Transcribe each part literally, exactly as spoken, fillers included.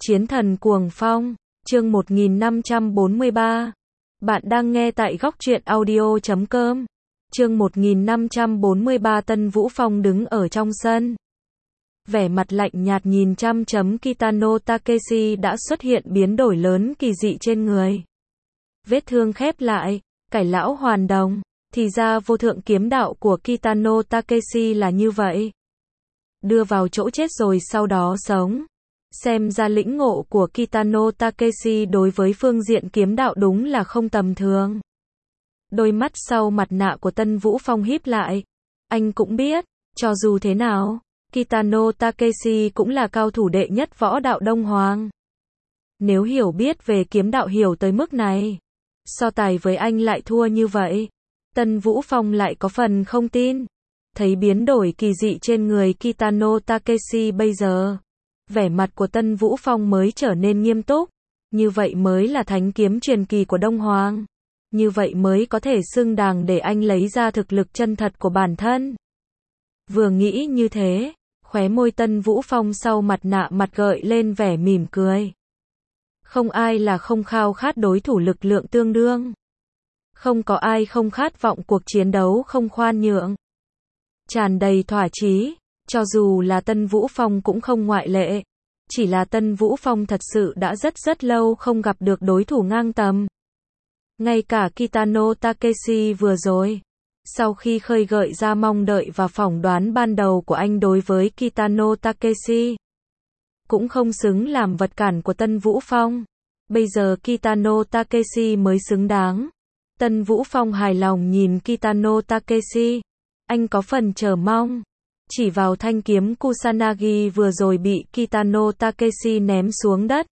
Chiến thần cuồng phong, chương một nghìn năm trăm bốn mươi ba. Bạn đang nghe tại góc truyện audio chấm com. Chương một nghìn năm trăm bốn mươi ba. Tân Vũ Phong đứng ở trong sân. Vẻ mặt lạnh nhạt nhìn chăm chấm Kitano Takeshi đã xuất hiện biến đổi lớn kỳ dị trên người. Vết thương khép lại, cải lão hoàn đồng, thì ra vô thượng kiếm đạo của Kitano Takeshi là như vậy. Đưa vào chỗ chết rồi sau đó sống. Xem ra lĩnh ngộ của Kitano Takeshi đối với phương diện kiếm đạo đúng là không tầm thường. Đôi mắt sau mặt nạ của Tân Vũ Phong híp lại. Anh cũng biết, cho dù thế nào, Kitano Takeshi cũng là cao thủ đệ nhất võ đạo Đông Hoàng. Nếu hiểu biết về kiếm đạo hiểu tới mức này, so tài với anh lại thua như vậy, Tân Vũ Phong lại có phần không tin. Thấy biến đổi kỳ dị trên người Kitano Takeshi bây giờ, vẻ mặt của Tân Vũ Phong mới trở nên nghiêm túc. Như vậy mới là thánh kiếm truyền kỳ của Đông Hoàng. Như vậy mới có thể xưng đàng để anh lấy ra thực lực chân thật của bản thân. Vừa nghĩ như thế, khóe môi Tân Vũ Phong sau mặt nạ mặt gợi lên vẻ mỉm cười. Không ai là không khao khát đối thủ lực lượng tương đương. Không có ai không khát vọng cuộc chiến đấu không khoan nhượng. Tràn đầy thỏa chí, cho dù là Tân Vũ Phong cũng không ngoại lệ. Chỉ là Tân Vũ Phong thật sự đã rất rất lâu không gặp được đối thủ ngang tầm. Ngay cả Kitano Takeshi vừa rồi, sau khi khơi gợi ra mong đợi và phỏng đoán ban đầu của anh đối với Kitano Takeshi, cũng không xứng làm vật cản của Tân Vũ Phong. Bây giờ Kitano Takeshi mới xứng đáng. Tân Vũ Phong hài lòng nhìn Kitano Takeshi. Anh có phần chờ mong. Chỉ vào thanh kiếm Kusanagi vừa rồi bị Kitano Takeshi ném xuống đất.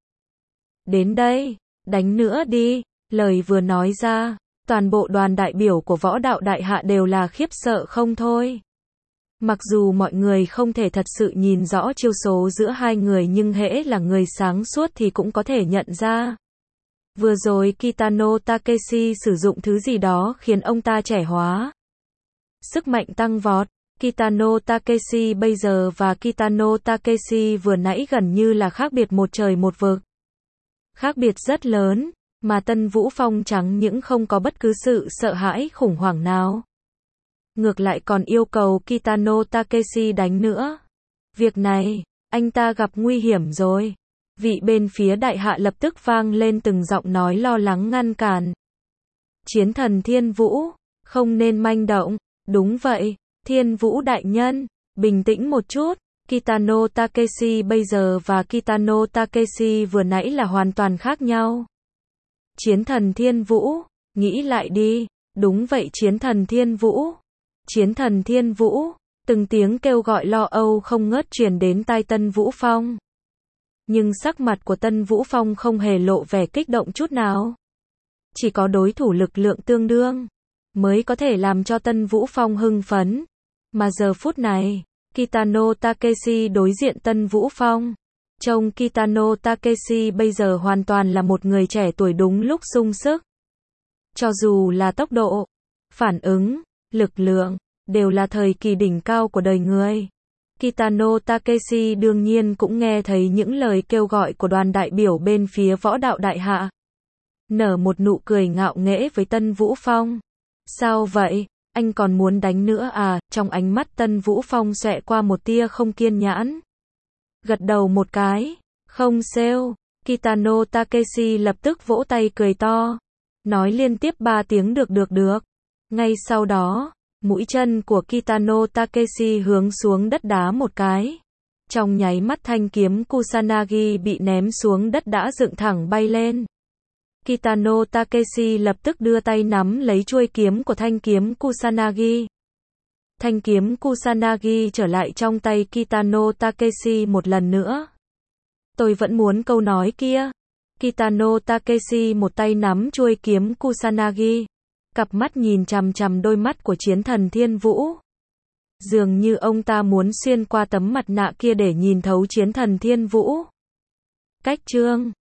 Đến đây, đánh nữa đi. Lời vừa nói ra, toàn bộ đoàn đại biểu của võ đạo đại hạ đều là khiếp sợ không thôi. Mặc dù mọi người không thể thật sự nhìn rõ chiêu số giữa hai người nhưng hễ là người sáng suốt thì cũng có thể nhận ra. Vừa rồi Kitano Takeshi sử dụng thứ gì đó khiến ông ta trẻ hóa. Sức mạnh tăng vọt. Kitano Takeshi bây giờ và Kitano Takeshi vừa nãy gần như là khác biệt một trời một vực. Khác biệt rất lớn, mà Tân Vũ Phong chẳng những không có bất cứ sự sợ hãi khủng hoảng nào. Ngược lại còn yêu cầu Kitano Takeshi đánh nữa. Việc này, anh ta gặp nguy hiểm rồi. Vị bên phía đại hạ lập tức vang lên từng giọng nói lo lắng ngăn cản. Chiến thần Thiên Vũ, không nên manh động. Đúng vậy, Thiên Vũ đại nhân, bình tĩnh một chút. Kitano Takeshi bây giờ và Kitano Takeshi vừa nãy là hoàn toàn khác nhau. Chiến thần Thiên Vũ, nghĩ lại đi. Đúng vậy, chiến thần Thiên Vũ. Chiến thần Thiên Vũ, từng tiếng kêu gọi lo âu không ngớt truyền đến tai Tân Vũ Phong. Nhưng sắc mặt của Tân Vũ Phong không hề lộ vẻ kích động chút nào. Chỉ có đối thủ lực lượng tương đương mới có thể làm cho Tân Vũ Phong hưng phấn. Mà giờ phút này, Kitano Takeshi đối diện Tân Vũ Phong. Trông Kitano Takeshi bây giờ hoàn toàn là một người trẻ tuổi đúng lúc sung sức. Cho dù là tốc độ, phản ứng, lực lượng, đều là thời kỳ đỉnh cao của đời người. Kitano Takeshi đương nhiên cũng nghe thấy những lời kêu gọi của đoàn đại biểu bên phía võ đạo đại hạ. Nở một nụ cười ngạo nghễ với Tân Vũ Phong. Sao vậy? Anh còn muốn đánh nữa à? Trong ánh mắt Tân Vũ Phong xẹt qua một tia không kiên nhẫn. Gật đầu một cái. Không sao. Kitano Takeshi lập tức vỗ tay cười to. Nói liên tiếp ba tiếng được được được. Ngay sau đó, mũi chân của Kitano Takeshi hướng xuống đất đá một cái. Trong nháy mắt thanh kiếm Kusanagi bị ném xuống đất đã dựng thẳng bay lên. Kitano Takeshi lập tức đưa tay nắm lấy chuôi kiếm của thanh kiếm Kusanagi. Thanh kiếm Kusanagi trở lại trong tay Kitano Takeshi một lần nữa. Tôi vẫn muốn câu nói kia. Kitano Takeshi một tay nắm chuôi kiếm Kusanagi. Cặp mắt nhìn chằm chằm đôi mắt của chiến thần Thiên Vũ. Dường như ông ta muốn xuyên qua tấm mặt nạ kia để nhìn thấu chiến thần Thiên Vũ. Cách chương